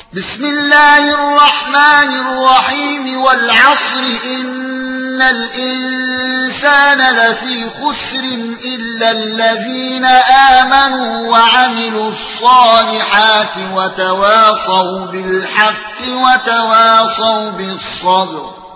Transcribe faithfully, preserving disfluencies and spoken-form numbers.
بسم الله الرحمن الرحيم والعصر إن الإنسان لفي خسر إلا الذين آمنوا وعملوا الصالحات وتواصوا بالحق وتواصوا بالصبر